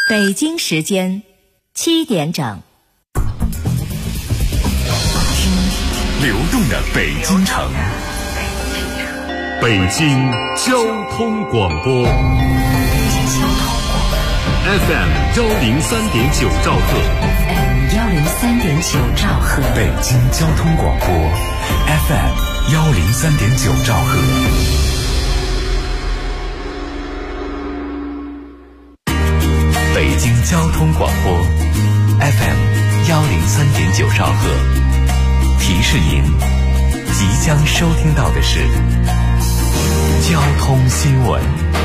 北京时间7点整。 流动的北京城，北京交通广播 FM 103.9兆赫， 103.9兆赫， 北京交通广播 FM 103.9兆赫。北京交通广播 FM 103.9兆赫，提示您即将收听到的是交通新闻。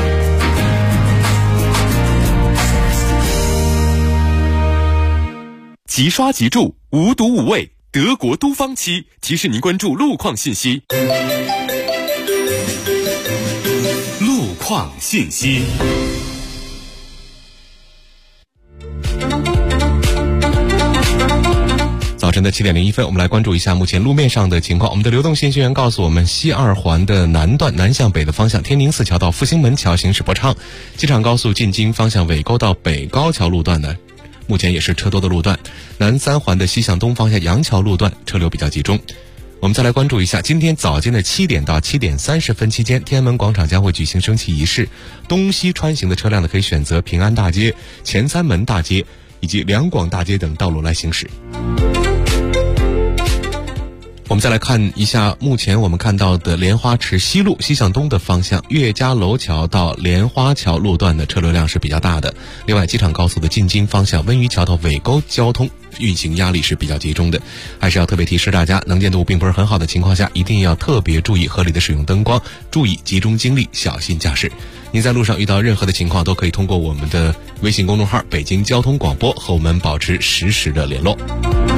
即刷即住，无毒无味，德国都方漆提示您关注路况信息。路况信息。早晨的7点01分，我们来关注一下目前路面上的情况。我们的流动信息员告诉我们，西二环的南段南向北的方向，天宁寺桥到复兴门桥行驶不畅；机场高速进京方向尾沟到北高桥路段呢，目前也是车多的路段。南三环的西向东方向杨桥路段车流比较集中。我们再来关注一下，今天早间的7点到7点30分期间，天安门广场将会举行升旗仪式。东西穿行的车辆呢，可以选择平安大街、前三门大街以及两广大街等道路来行驶。我们再来看一下目前我们看到的莲花池西路西向东的方向，岳家楼桥到莲花桥路段的车流量是比较大的。另外，机场高速的进京方向温榆桥到尾沟交通运行压力是比较集中的，还是要特别提示大家，能见度并不是很好的情况下，一定要特别注意合理的使用灯光，注意集中精力，小心驾驶。您在路上遇到任何的情况，都可以通过我们的微信公众号北京交通广播和我们保持实时的联络。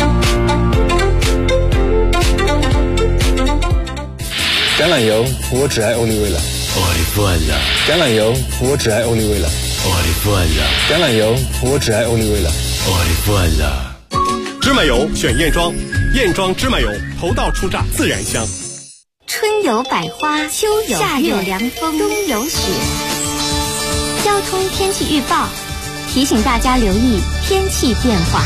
橄榄油，我只爱欧丽味了。 我的饭了。 橄榄油，我只爱欧丽味了。 我的饭了。 橄榄油，我只爱欧丽味了。 我的饭了。 芝麻油选燕庄，燕庄芝麻油头道出榨自然香。 春有百花，秋有夏有凉风，冬有雪。交通天气预报提醒大家留意天气变化。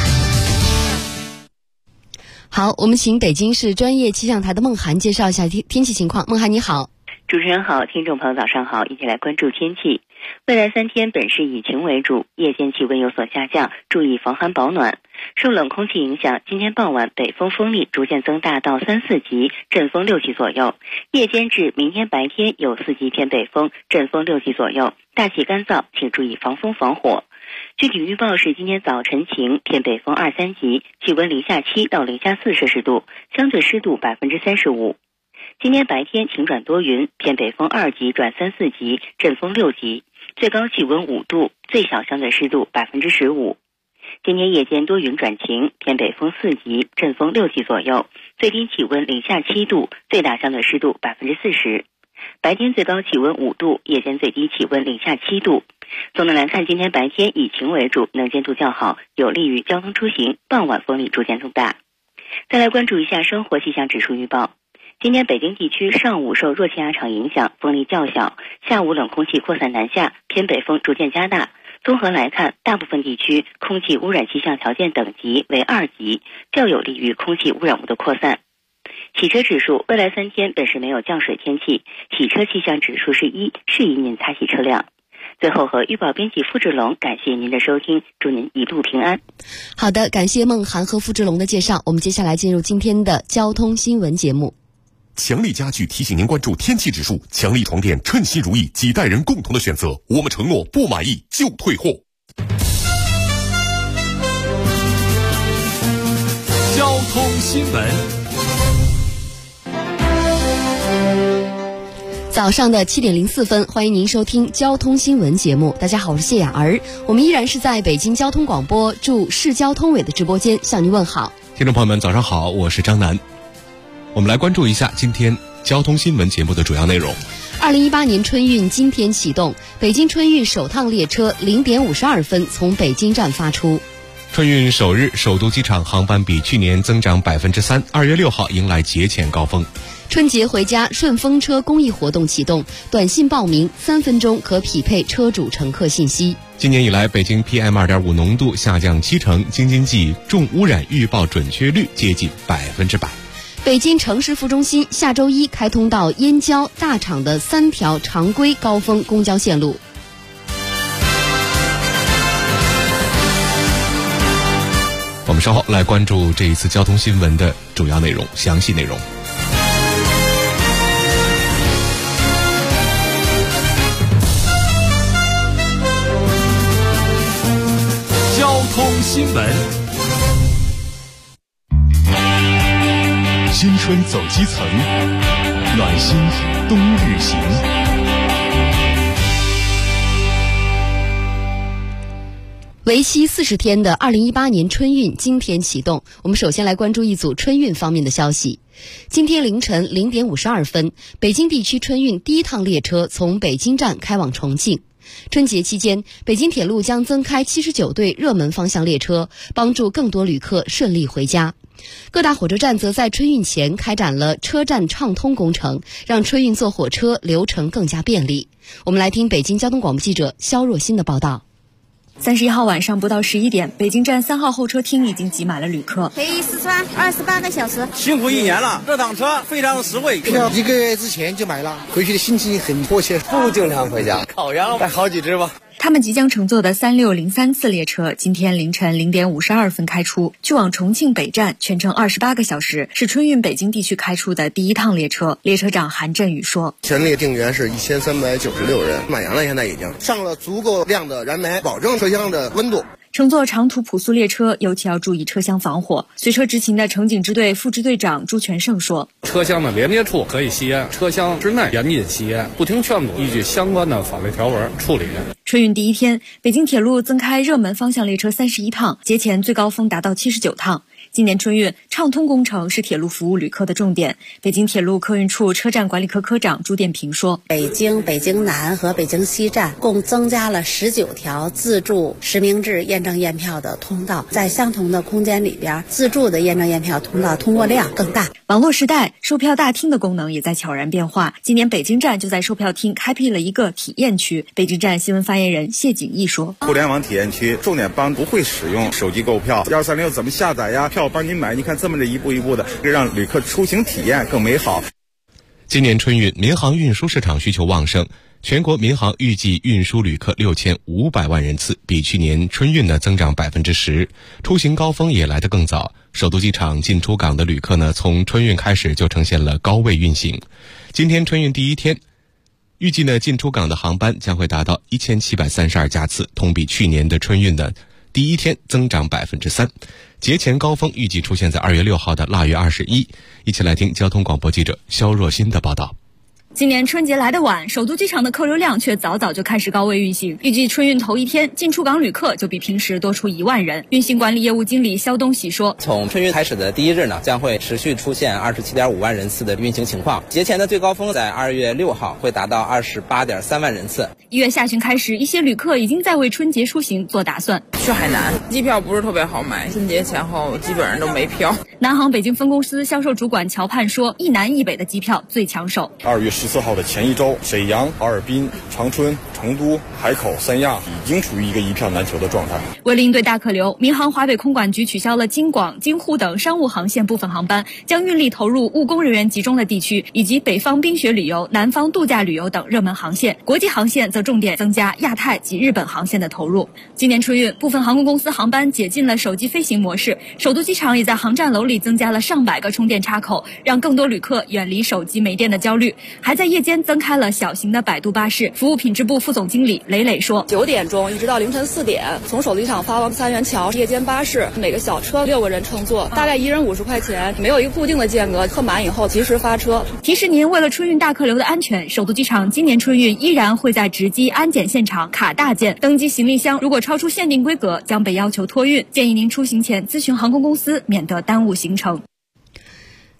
好，我们请北京市专业气象台的孟涵介绍一下天气情况。孟涵你好。 主持人好，听众朋友早上好，一起来关注天气。未来3天本市以晴为主，夜间气温有所下降，注意防寒保暖。受冷空气影响，今天傍晚北风风力逐渐增大到3、4级，阵风6级左右。夜间至明天白天有4级偏北风，阵风6级左右，大气干燥，请注意防风防火。具体预报是今天早晨晴，偏北风2、3级，气温零下7到零下4摄氏度，相对湿度35%。今天白天晴转多云，偏北风2级转3、4级，阵风6级，最高气温5度，最小相对湿度15%。今天夜间多云转晴，偏北风4级，阵风6级左右，最低气温零下7度，最大相对湿度40%。白天最高气温5度，夜间最低气温零下7度。总的来看，今天白天以晴为主，能见度较好，有利于交通出行，傍晚风力逐渐增大。再来关注一下生活气象指数预报。今天北京地区上午受弱气压场影响，风力较小，下午冷空气扩散南下，偏北风逐渐加大。综合来看，大部分地区空气污染气象条件等级为2级，较有利于空气污染物的扩散。洗车指数，未来3天本市没有降水天气，洗车气象指数是1，适宜您擦洗车辆。最后和预报编辑付志龙感谢您的收听，祝您一路平安。 好的，感谢孟涵和付志龙的介绍。我们接下来进入今天的交通新闻节目。 强力家具提醒您关注天气指数，强力床垫称心如意，几代人共同的选择，我们承诺不满意就退货。交通新闻。 早上的7点04分，欢迎您收听交通新闻节目。大家好，我是谢雅儿，我们依然是在北京交通广播驻市交通委的直播间向您问好。 听众朋友们早上好，我是张楠。我们来关注一下今天交通新闻节目的主要内容。 2018年春运今天启动，北京春运首趟列车0点52分从北京站发出。 春运首日，首都机场航班比去年增长3%。2月6号迎来节前高峰。 春节回家顺风车公益活动启动，短信报名3分钟可匹配车主乘客信息。 今年以来，北京 PM2.5 浓度下降70%，京津冀重污染预报准确率接近100%。 北京城市副中心下周一开通到燕郊、大厂的3条常规高峰公交线路。 我们稍后来关注这一次交通新闻的主要内容、详细内容。 交通新闻， 新春走基层，暖心冬日行。 为期40天的2018年春运今天启动。我们首先来关注一组春运方面的消息。今天凌晨0点52分，北京地区春运第一趟列车从北京站开往重庆。春节期间，北京铁路将增开79对热门方向列车，帮助更多旅客顺利回家。各大火车站则在春运前开展了车站畅通工程，让春运坐火车流程更加便利。我们来听北京交通广播记者肖若欣的报道。 31号晚上不到11点，北京站3号候车厅已经挤满了旅客。 可以四川28个小时， 辛苦1年了，这趟车非常实惠， 票1个月之前就买了，回去的心情很迫切， 不经常回家，烤羊带好几只吧。 他们即将乘坐的3603次列车今天凌晨0点52分开出，去往重庆北站，全程28个小时，是春运北京地区开出的第一趟列车。列车长韩振宇说： 全列定员是1396人，满员了，现在已经上了足够量的燃煤，保证车厢的温度。 乘坐长途普速列车尤其要注意车厢防火。随车执勤的乘警支队副支队长朱全胜说： 车厢的连接处可以吸烟，车厢之内严禁吸烟，不听劝阻，依据相关的法律条文处理。 春运第一天，北京铁路增开热门方向列车31趟，节前最高峰达到79趟。今年春运畅通工程是铁路服务旅客的重点。北京铁路客运处车站管理科科长朱殿平说： 北京南和北京西站共增加了19条自助实名制验证验票的通道，在相同的空间里边，自助的验证验票通道通过量更大。 网络时代，售票大厅的功能也在悄然变化。今年北京站就在售票厅开辟了一个体验区。北京站新闻发言人谢景义说： 互联网体验区重点帮不会使用手机购票，1236怎么下载呀？票帮您买，你看这么一步一步的，让旅客出行体验更美好。 今年春运，民航运输市场需求旺盛，全国民航预计运输旅客6500万人次，比去年春运呢增长10%，出行高峰也来得更早。首都机场进出港的旅客呢，从春运开始就呈现了高位运行。今天春运第一天，预计呢进出港的航班将会达到1732架次，同比去年的春运的第一天增长3%。节前高峰预计出现在2月6号的腊月21。一起来听交通广播记者肖若欣的报道。 今年春节来得晚，首都机场的客流量却早早就开始高位运行。预计春运头一天进出港旅客就比平时多出1万人。运行管理业务经理肖东喜说： 从春运开始的第一日呢，将会持续出现27.5万人次的运行情况。节前的最高峰在2月6号会达到28.3万人次。 1月下旬开始，一些旅客已经在为春节出行做打算。 去海南，机票不是特别好买，春节前后基本上都没票。 南航北京分公司销售主管乔盼说：一南一北的机票最抢手。 2月14号的前一周，沈阳、哈尔滨、长春、成都、海口、三亚已经处于一个一票难求的状态。 为了应对大客流，民航华北空管局取消了京广、京沪等商务航线部分航班，将运力投入务工人员集中的地区，以及北方冰雪旅游、南方度假旅游等热门航线。国际航线则重点增加亚太及日本航线的投入。今年春运，部分航空公司航班解禁了手机飞行模式，首都机场也在航站楼里增加了上百个充电插口，让更多旅客远离手机没电的焦虑。还在夜间增开了小型的摆渡巴士。服务品质部副总经理雷磊说 ：9点钟一直到凌晨4点，从首都机场发往3元桥夜间巴士，每个小车6个人乘坐，大概1人50块钱，没有一个固定的间隔，客满以后及时发车。 提示您，为了春运大客流的安全，首都机场今年春运依然会在值机安检现场卡大件，登机行李箱如果超出限定规格将被要求托运，建议您出行前咨询航空公司，免得耽误行程。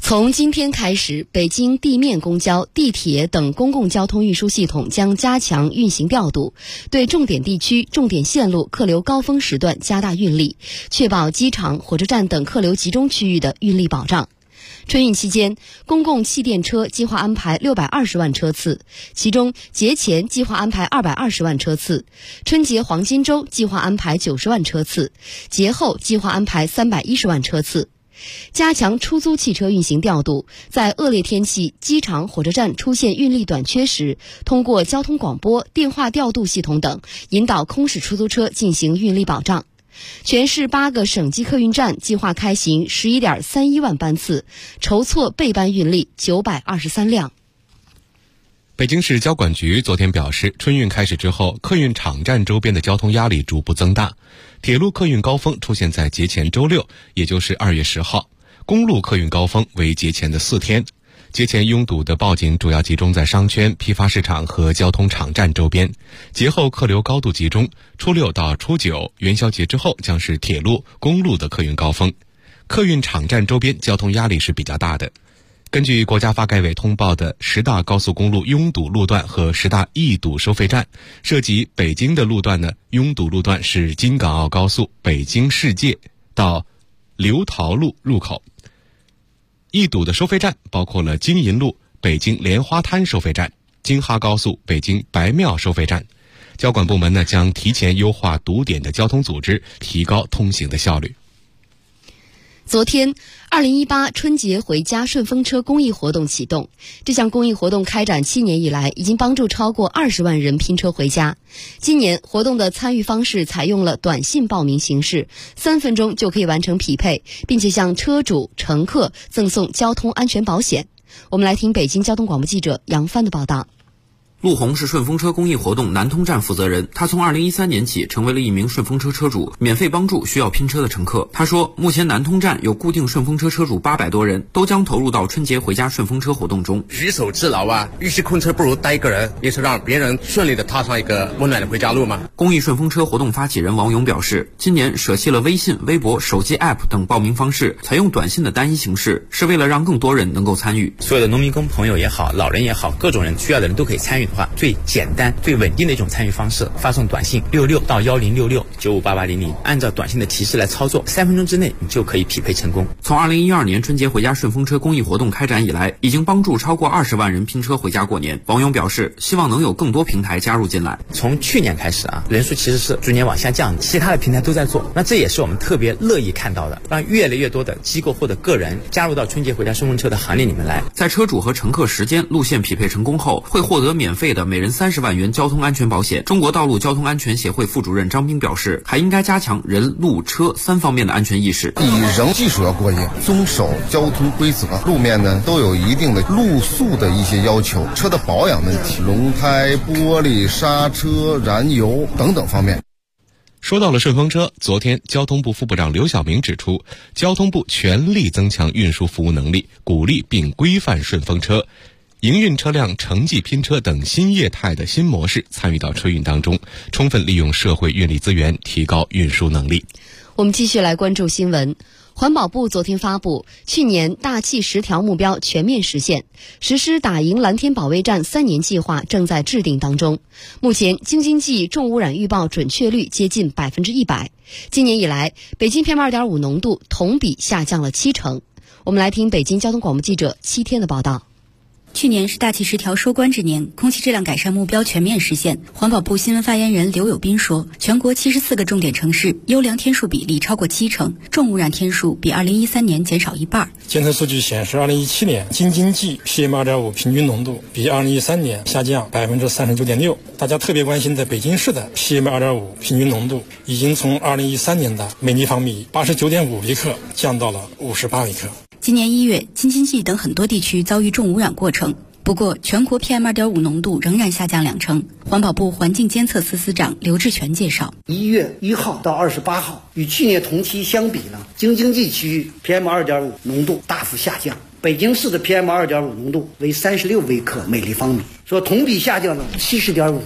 从今天开始，北京地面公交、地铁等公共交通运输系统将加强运行调度，对重点地区、重点线路客流高峰时段加大运力，确保机场、火车站等客流集中区域的运力保障。春运期间，公共汽电车计划安排620万车次，其中节前计划安排220万车次，春节黄金周计划安排90万车次，节后计划安排310万车次。加强出租汽车运行调度，在恶劣天气、机场、火车站出现运力短缺时，通过交通广播、电话调度系统等，引导空驶出租车进行运力保障。全市8个省际客运站计划开行11.31万班次，筹措备班运力923辆。 北京市交管局昨天表示，春运开始之后，客运场站周边的交通压力逐步增大，铁路客运高峰出现在节前周6，也就是2月10号，公路客运高峰为节前的4天。节前拥堵的报警主要集中在商圈、批发市场和交通场站周边，节后客流高度集中，初6到初9元宵节之后将是铁路、公路的客运高峰，客运场站周边交通压力是比较大的。根据国家发改委通报的10大高速公路拥堵路段和10大易堵收费站，涉及北京的路段呢，拥堵路段是京港澳高速北京世界到刘陶路入口。易堵的收费站包括了金银路北京莲花滩收费站、京哈高速北京白庙收费站。交管部门呢将提前优化堵点的交通组织，提高通行的效率。 昨天，2018春节回家顺风车公益活动启动。这项公益活动开展7年以来，已经帮助超过20万人拼车回家。今年活动的参与方式采用了短信报名形式，3分钟就可以完成匹配，并且向车主、乘客赠送交通安全保险。我们来听北京交通广播记者杨帆的报道。 陆红是顺风车公益活动南通站负责人，他从2013年起成为了一名顺风车车主，免费帮助需要拼车的乘客。他说，目前南通站有固定顺风车车主800多人，都将投入到春节回家顺风车活动中。 举手之劳啊，与其空车不如带一个人，也是让别人顺利的踏上一个温暖的回家路嘛。 公益顺风车活动发起人王勇表示，今年舍弃了微信、微博、手机 App 等报名方式，采用短信的单一形式，是为了让更多人能够参与。 所有的农民工朋友也好，老人也好，各种人需要的人都可以参与的话，最简单、最稳定的一种参与方式，发送短信66到1066 958800，按照短信的提示来操作，3分钟之内你就可以匹配成功。 从2012年春节回家顺风车公益活动开展以来，已经帮助超过20万人拼车回家过年。王勇表示，希望能有更多平台加入进来。 从去年开始啊，人数其实是逐年往下降，其他的平台都在做，那这也是我们特别乐意看到的，让越来越多的机构或者个人加入到春节回家顺风车的行列里面来。 在车主和乘客时间、路线匹配成功后，会获得免费的每人30万元交通安全保险。中国道路交通安全协会副主任张斌表示，还应该加强人、路、车3方面的安全意识。 第一，人技术要过硬，遵守交通规则。路面呢都有一定的路速的一些要求，车的保养问题，轮胎、玻璃、刹车、燃油等等方面。 说到了顺风车，昨天交通部副部长刘晓明指出，交通部全力增强运输服务能力，鼓励并规范顺风车、营运车辆城际拼车等新业态的新模式参与到春运当中，充分利用社会运力资源，提高运输能力。 我们继续来关注新闻。环保部昨天发布，去年大气10条目标全面实现，实施打赢蓝天保卫战3年计划正在制定当中。目前京津冀重污染预报准确率接近100%。今年以来，北京 PM2.5 浓度同比下降了70%。我们来听北京交通广播记者7天的报道。 去年是大气10条收官之年，空气质量改善目标全面实现。环保部新闻发言人刘友斌说，全国74个重点城市优良天数比例超过70%，重污染天数比2013年减少1半。 监测数据显示，2017年京津冀 PM2.5 平均浓度比2013年下降39.6%。大家特别关心在北京市的 PM2.5 平均浓度已经从2013年的每立方米89.5微克降到了58微克。 今年1月，京津冀等很多地区遭遇重污染过程，不过全国 PM2.5 浓度仍然下降2成。环保部环境监测司司长刘志全介绍 ，1月1号到28号，与去年同期相比呢，京津冀区域 PM2.5 浓度大幅下降。北京市的 PM2.5 浓度为36微克每立方米，说同比下降了70.5%。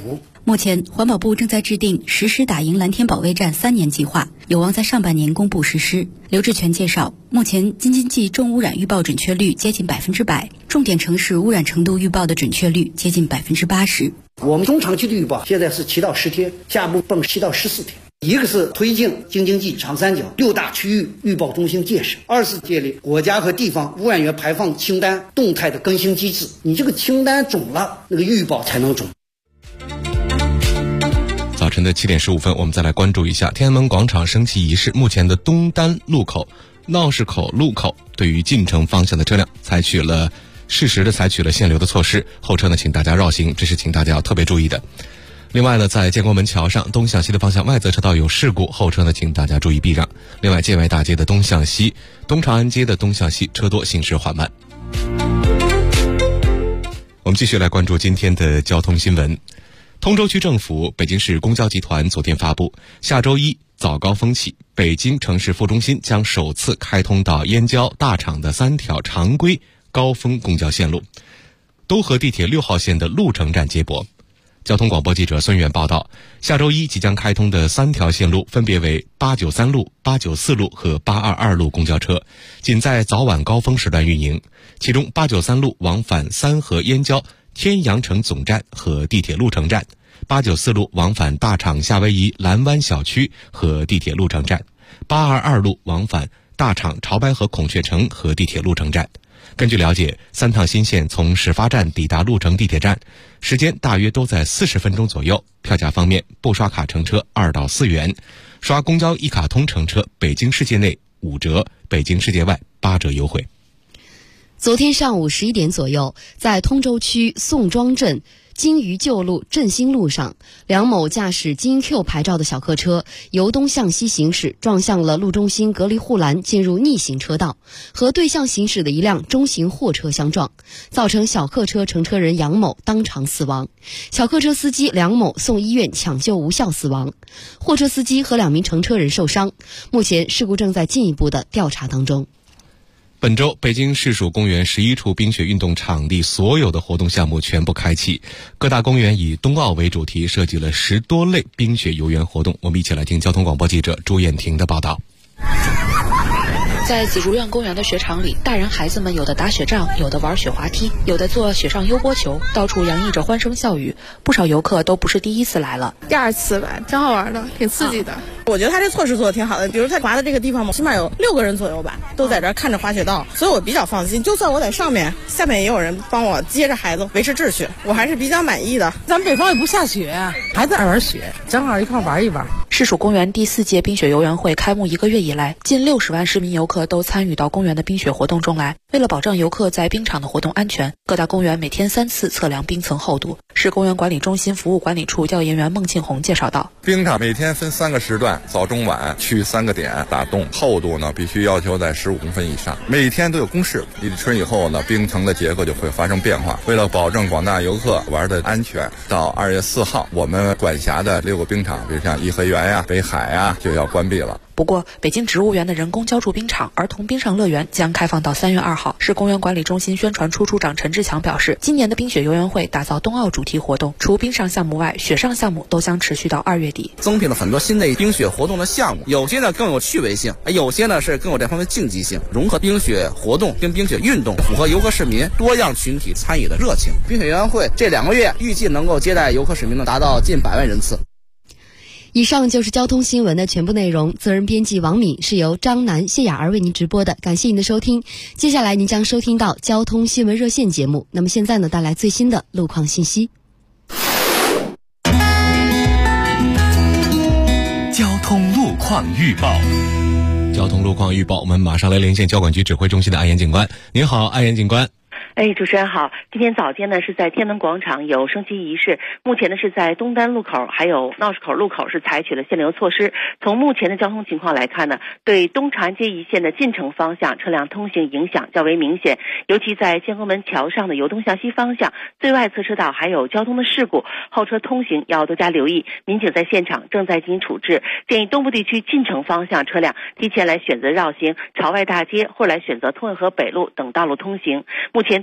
目前，环保部正在制定实施打赢蓝天保卫战3年计划，有望在上半年公布实施。刘志全介绍，目前京津冀重污染预报准确率接近100%，重点城市污染程度预报的准确率接近80%。 我们中长期的预报现在是7到10天，下步蹦7到14天。一个是推进京津冀长三角6大区域预报中心建设，二是建立国家和地方污染源排放清单动态的更新机制。你这个清单准了，那个预报才能准。 早晨的7点15分，我们再来关注一下天安门广场升旗仪式。目前的东单路口、闹市口路口对于进城方向的车辆适时的采取了限流的措施，后车呢请大家绕行，这是请大家要特别注意的。另外呢，在建国门桥上东向西的方向外侧车道有事故，后车呢请大家注意避让。另外，建外大街的东向西、东长安街的东向西车多，行驶缓慢。我们继续来关注今天的交通新闻。通州区政府、北京市公交集团昨天发布，下周一早高峰起，北京城市副中心将首次开通到燕郊、大厂的3条常规高峰公交线路，都和地铁6号线的鹿城站接驳。交通广播记者孙远报道，下周一即将开通的3条线路分别为893路、894路和822路公交车，仅在早晚高峰时段运营。其中893路往返三河燕郊天阳城总站和地铁鹿城站，894路往返大厂夏威夷蓝湾小区和地铁鹿城站，822路往返大厂潮白河孔雀城和地铁鹿城站。根据了解，3趟新线从始发站抵达鹿城地铁站，时间大约都在40分钟左右。票价方面，不刷卡乘车2到4元，刷公交一卡通乘车，北京世界内5折，北京世界外8折优惠。 昨天上午11点左右，在通州区宋庄镇金鱼旧路振兴路上，梁某驾驶京 Q 牌照的小客车由东向西行驶，撞向了路中心隔离护栏，进入逆行车道，和对向行驶的一辆中型货车相撞，造成小客车乘车人杨某当场死亡，小客车司机梁某送医院抢救无效死亡，货车司机和2名乘车人受伤。目前事故正在进一步的调查当中。 本周，北京市属公园11处冰雪运动场地所有的活动项目全部开启，各大公园以冬奥为主题，设计了10多类冰雪游园活动。我们一起来听交通广播记者朱艳婷的报道。 在紫竹院公园的雪场里，大人孩子们有的打雪仗，有的玩雪滑梯，有的做雪上悠波球，到处洋溢着欢声笑语。不少游客都不是第一次来了， 第2次来，挺好玩的，挺刺激的。我觉得他这措施做的挺好的，比如他滑的这个地方嘛，起码有6个人左右吧，都在这儿看着滑雪道，所以我比较放心。就算我在上面，下面也有人帮我接着孩子维持秩序，我还是比较满意的。 咱们北方也不下雪，孩子爱玩雪，正好一块玩一玩。 市属公园第4届冰雪游园会开幕1个月以来，近60万市民游客都参与到公园的冰雪活动中来。为了保障游客在冰场的活动安全，各大公园每天3次测量冰层厚度。市公园管理中心服务管理处调研员孟庆红介绍道， 冰场每天分3个时段，早中晚去3个点打洞，厚度呢必须要求在15公分以上，每天都有公示。立春以后呢，冰层的结构就会发生变化。为了保证广大游客玩的安全，到2月4号，我们管辖的6个冰场，比如像颐和园呀、北海呀，就要关闭了。 不过，北京植物园的人工浇筑冰场儿童冰上乐园将开放到3月2号。市公园管理中心宣传处处长陈志强表示，今年的冰雪游园会打造冬奥主题活动，除冰上项目外，雪上项目都将持续到2月底。 增聘了很多新的冰雪活动的项目，有些呢更有趣味性，有些呢是更有这方面竞技性，融合冰雪活动跟冰雪运动，符合游客市民多样群体参与的热情。冰雪游园会这2个月预计能够接待游客市民呢达到近100万人次。 以上就是交通新闻的全部内容，责任编辑王敏，是由张楠、谢雅儿为您直播的，感谢您的收听。接下来您将收听到交通新闻热线节目，那么现在呢，带来最新的路况信息。 交通路况预报。 交通路况预报，我们马上来连线交管局指挥中心的安岩警官。您好，安岩警官。 主持人好。今天早间呢是在天安门广场有升旗仪式，目前呢是在东单路口还有闹市口路口是采取了限流措施。从目前的交通情况来看呢，对东长安街一线的进城方向车辆通行影响较为明显，尤其在建国门桥上的由东向西方向最外侧车道还有交通的事故，后车通行要多加留意。民警在现场正在进行处置，建议东部地区进城方向车辆提前来选择绕行朝外大街，或来选择通惠河北路等道路通行。目前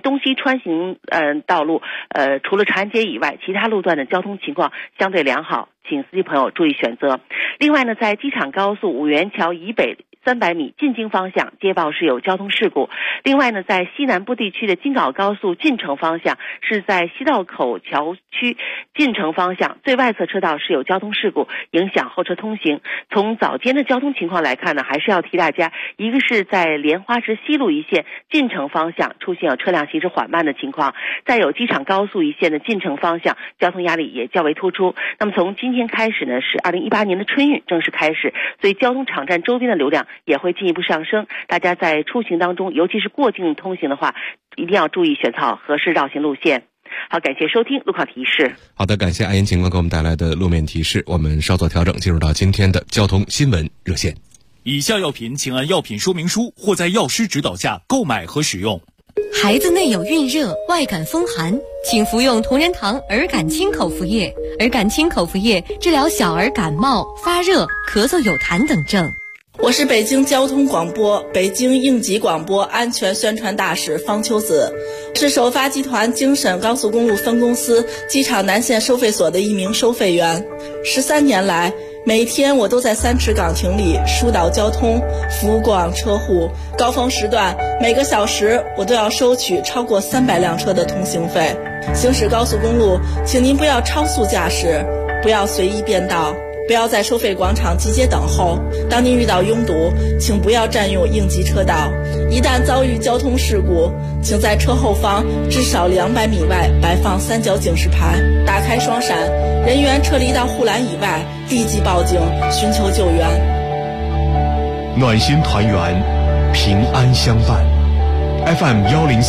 东西穿行道路除了长安街以外，其他路段的交通情况相对良好，请司机朋友注意选择。另外呢，在机场高速五元桥以北300米进京方向接报是有交通事故。另外呢，在西南部地区的京港高速进城方向是在西道口桥区进城方向最外侧车道是有交通事故，影响后车通行。从早间的交通情况来看呢，还是要提大家，一个是在莲花池西路一线进城方向出现有车辆行驶缓慢的情况，再有机场高速一线的进城方向交通压力也较为突出。那么从今天开始呢，是2018年的春运正式开始，所以交通场站周边的流量也会进一步上升。大家在出行当中，尤其是过境通行的话，一定要注意选择好合适绕行路线。好，感谢收听路况提示。 好的，感谢阿言警官给我们带来的路面提示。我们稍作调整，进入到今天的交通新闻热线。 以下药品请按药品说明书或在药师指导下购买和使用。 孩子内有孕热、外感风寒，请服用同仁堂儿感清口服液。儿感清口服液治疗小儿感冒、发热、咳嗽有痰等症。 我是北京交通广播北京应急广播安全宣传大使方秋子，是首发集团京沈高速公路分公司机场南线收费所的一名收费员。13年来，每天我都在3池岗亭里疏导交通，服务过往车户。高峰时段，每个小时我都要收取超过300辆车的通行费。行驶高速公路，请您不要超速驾驶，不要随意变道，不要在收费广场集结等候。当您遇到拥堵，请不要占用应急车道。一旦遭遇交通事故，请在车后方至少200米外摆放3角警示牌，打开双闪，人员撤离到护栏以外，立即报警寻求救援。 暖心团圆，平安相伴。FM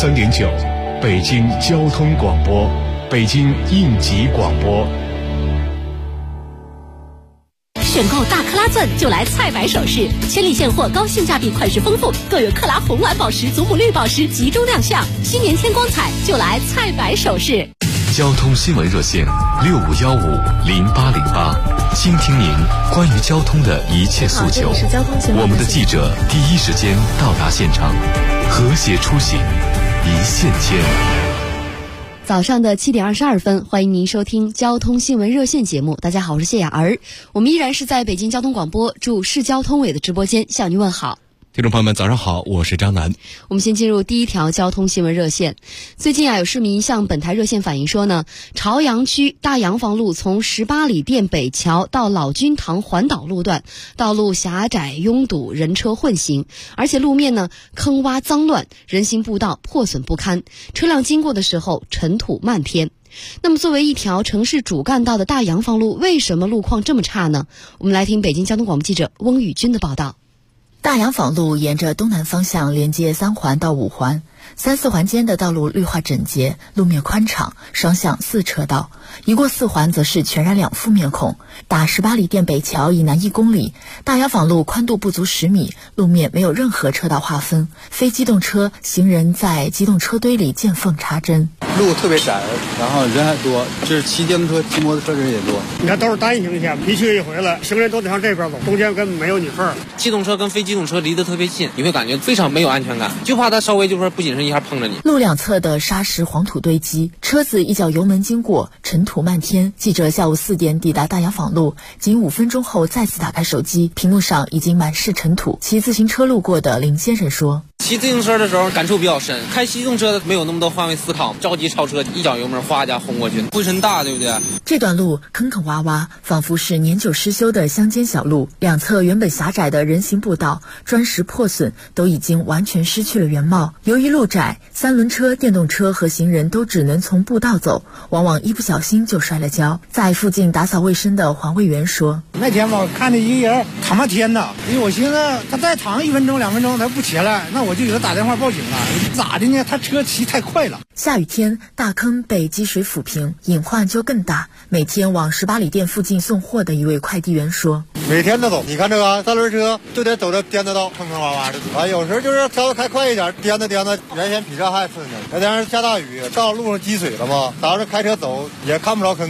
103.9，北京交通广播，北京应急广播。 选购大克拉钻就来菜百首饰，千里现货，高性价比，款式丰富，更有克拉红蓝宝石、祖母绿宝石集中亮相。新年添光彩，就来菜百首饰。 交通新闻热线65150808，倾听您关于交通的一切诉求。我们的记者第一时间到达现场，和谐出行，一线牵。 早上的7点22分，欢迎您收听交通新闻热线节目。大家好，我是谢雅儿，我们依然是在北京交通广播驻市交通委的直播间向您问好。 听众朋友们，早上好，我是张楠。 我们先进入第一条交通新闻热线。最近有市民向本台热线反映说呢，朝阳区大洋房路从18里店北桥到老君堂环岛路段，道路狭窄拥堵，人车混行，而且路面呢坑洼脏乱，人行步道破损不堪，车辆经过的时候尘土漫天。那么作为一条城市主干道的大洋房路，为什么路况这么差呢？我们来听北京交通广播记者翁宇军的报道。 大洋坊路沿着东南方向连接3环到5环，3、4环间的道路绿化整洁，路面宽敞，双向4车道。一过4环则是全然两副面孔。打18里店北桥以南1公里，大洋坊路宽度不足10米，路面没有任何车道划分，非机动车、行人在机动车堆里见缝插针。 路特别窄，然后人还多，就是骑电动车、骑摩托车人也多。 你看都是单行线，一去一回了，行人都得向这边走，中间根本没有你缝。 机动车跟非机动车离得特别近，你会感觉非常没有安全感，就怕它稍微就是不谨慎一下碰着你。 路两侧的沙石黄土堆积，车子一脚油门经过，尘土漫天。记者下午4点抵达大洋坊路，仅5分钟后再次打开手机，屏幕上已经满是尘土。骑自行车路过的林先生说， 骑自行车的时候感触比较深，开机动车的没有那么多换位思考，着急超车，一脚油门哗一下轰过去，灰尘大，对不对？ 这段路坑坑洼洼，仿佛是年久失修的乡间小路，两侧原本狭窄的人行步道砖石破损，都已经完全失去了原貌。由于路窄，3轮车、电动车和行人都只能从步道走，往往一不小心就摔了跤。在附近打扫卫生的环卫员说， 那天吧，看着一个人躺半天呢，因为我寻思他再躺1分钟2分钟他不起来，那我就给他打电话报警了。咋的呢？他车骑太快了。 下雨天大坑被积水抚平，隐患就更大。每天往18里店附近送货的一位快递员说， 每天都走，你看这个3轮车就得走到颠的道，坑坑洼洼的啊，有时候就是稍微开快一点，颠的原先比这还次呢。那天下大雨，道路上积水了嘛，早上开车走也看不着坑啊，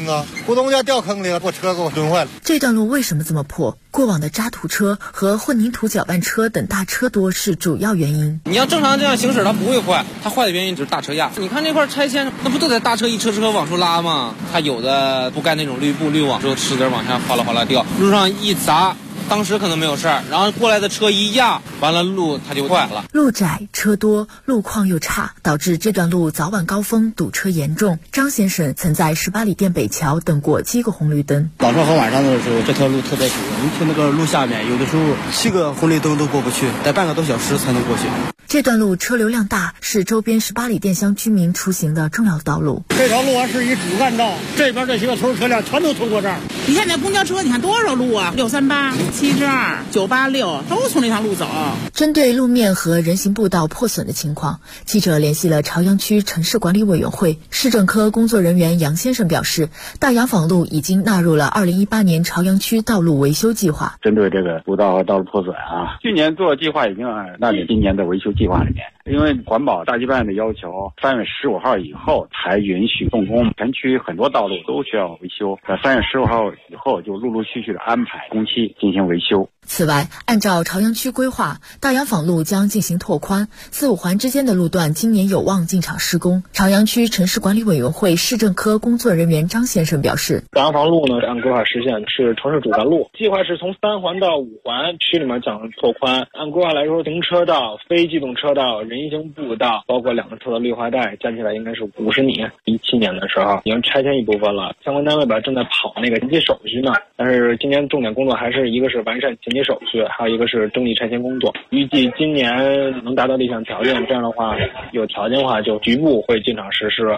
股东家掉坑里了，把车给我蹲坏了。 这段路为什么这么破？过往的渣土车和混凝土搅拌车等大车多是主要原因。 你要正常这样行驶，它不会坏，它坏的原因就是大车压。你看这块拆迁，那不都得大车一车车往出拉吗？它有的不盖那种绿布滤网之后，石子往下哗啦哗啦掉，路上一砸。当时可能没有事儿，然后过来的车一压，完了路它就坏了。 路窄车多，路况又差，导致这段路早晚高峰堵车严重。张先生曾在18里店北桥等过7个红绿灯。 早上和晚上的时候，这条路特别堵，你去那个路下面，有的时候7个红绿灯都过不去，得半个多小时才能过去。 这段路车流量大，是周边18里店乡居民出行的重要道路。 这条路是一主干道，这边这些个头车辆全都通过这儿。 你看那公交车，你看多少路啊？638、772、986都从这条路走。 针对路面和人行步道破损的情况，记者联系了朝阳区城市管理委员会市政科工作人员杨先生表示，大洋坊路已经纳入了2018年朝阳区道路维修计划。 针对这个步道和道路破损啊，去年做计划已经纳入今年的维修计划里面。因为环保大局办的要求，3月15号以后才允许动工，全区很多道路都需要维修，在3月15号以后就陆陆续续的安排工期进行维修。 此外，按照朝阳区规划，大洋坊路将进行拓宽，4、5环之间的路段今年有望进场施工。朝阳区城市管理委员会市政科工作人员张先生表示， 大洋坊路呢按规划实现是城市主干路，计划是从3环到5环，区里面讲拓宽。按规划来说，停车道、非机动车道、人行步道，包括2个车的绿化带，加起来应该是50米。17年的时候已经拆迁一部分了，相关单位正在跑那个前期手续呢。但是今年重点工作还是一个是完善前期手续，还有一个是征地拆迁工作。预计今年能达到立项条件，这样的话有条件的话就局部会进场实施。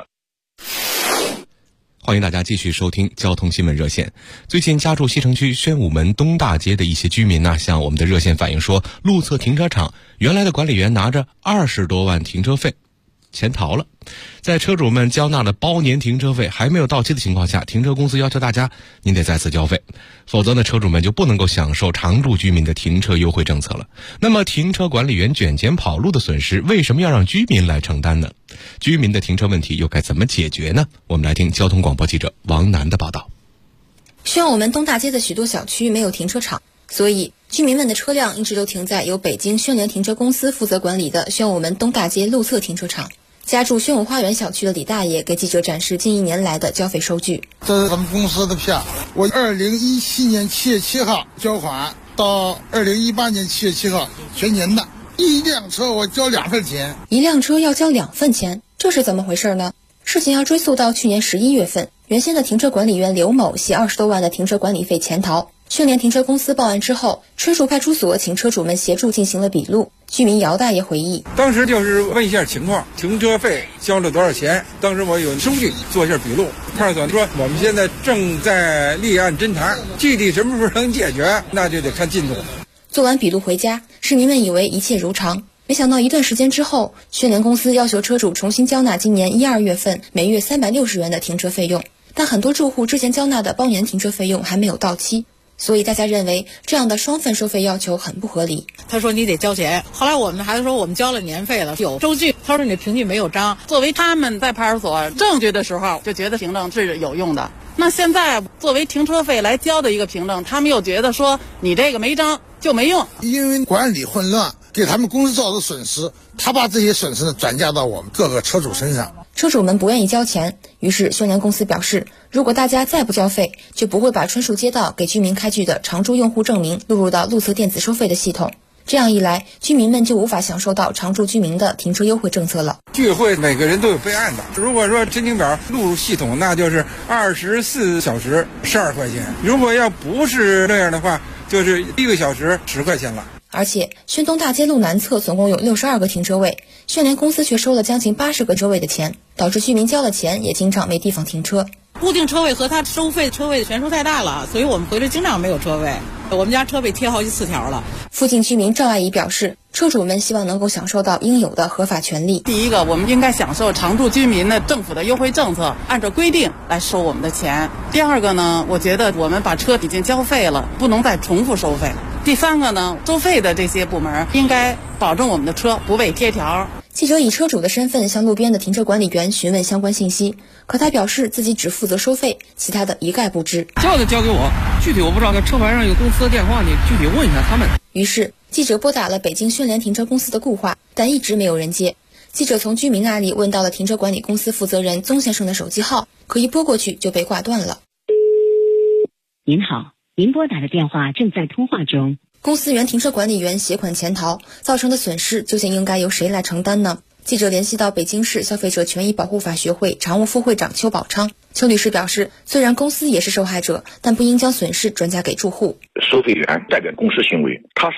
欢迎大家继续收听交通新闻热线。最近家住西城区宣武门东大街的一些居民呢，向我们的热线反映说，路侧停车场原来的管理员拿着20多万停车费潜逃了。在车主们交纳了包年停车费还没有到期的情况下，停车公司要求大家您得再次交费，否则呢车主们就不能够享受常住居民的停车优惠政策了。那么停车管理员卷钱跑路的损失为什么要让居民来承担呢？居民的停车问题又该怎么解决呢？我们来听交通广播记者王楠的报道。 宣武门东大街的许多小区没有停车场，所以居民们的车辆一直都停在由北京宣联停车公司负责管理的宣武门东大街路侧停车场。家住宣武花园小区的李大爷给记者展示近1年来的交费收据。 这是咱们公司的票，我2017年7月7号交款，到2018年7月7号全年的。一辆车我交2份钱， 一辆车要交2份钱，这是怎么回事呢？事情要追溯到去年11月份，原先的停车管理员刘某携20多万的停车管理费潜逃。宣联停车公司报案之后，春树派出所请车主们协助进行了笔录。居民姚大爷回忆， 当时就是问一下情况，停车费交了多少钱，当时我有收据做一下笔录。派出所说我们现在正在立案侦查，具体什么时候能解决那就得看进度。 做完笔录回家，市民们以为一切如常，没想到一段时间之后，宣联公司要求车主重新交纳今年1、2月份每月360元的停车费用，但很多住户之前交纳的包年停车费用还没有到期，所以大家认为这样的双份收费要求很不合理。 他说你得交钱，后来我们孩子说我们交了年费了，有收据，他说你的凭据没有章。作为他们在派出所证据的时候就觉得凭证是有用的，那现在作为停车费来交的一个凭证，他们又觉得说你这个没章就没用。 因为管理混乱给他们公司造成损失，他把这些损失转嫁到我们各个车主身上。 车主们不愿意交钱，于是宣联公司表示，如果大家再不交费，就不会把春树街道给居民开具的常住用户证明录入到路侧电子收费的系统。这样一来，居民们就无法享受到常住居民的停车优惠政策了。 聚会每个人都有备案的，如果说申请表录入系统，那就是24小时12块钱，如果要不是那样的话，就是1个小时10块钱了。 而且宣东大街路南侧总共有62个停车位，宣联公司却收了将近80个车位的钱，导致居民交了钱也经常没地方停车。 固定车位和他收费车位的悬殊太大了，所以我们回来经常没有车位，我们家车被贴好几次条了。 附近居民赵阿姨表示，车主们希望能够享受到应有的合法权利。 第一个，我们应该享受常住居民的政府的优惠政策，按照规定来收我们的钱。第二个呢，我觉得我们把车已经交费了，不能再重复收费。第三个呢，收费的这些部门应该保证我们的车不被贴条。 记者以车主的身份向路边的停车管理员询问相关信息，可他表示自己只负责收费，其他的一概不知。 交给我，具体我不知道，车牌上有公司的电话，你具体问一下他们。 于是记者拨打了北京迅联停车公司的固话，但一直没有人接。记者从居民那里问到了停车管理公司负责人宗先生的手机号，可一拨过去就被挂断了。 您好，您拨打的电话正在通话中。 公司原停车管理员携款潜逃，造成的损失究竟应该由谁来承担呢？记者联系到北京市消费者权益保护法学会常务副会长邱宝昌，邱律师表示，虽然公司也是受害者，但不应将损失转嫁给住户。 收费员代表公司行为，他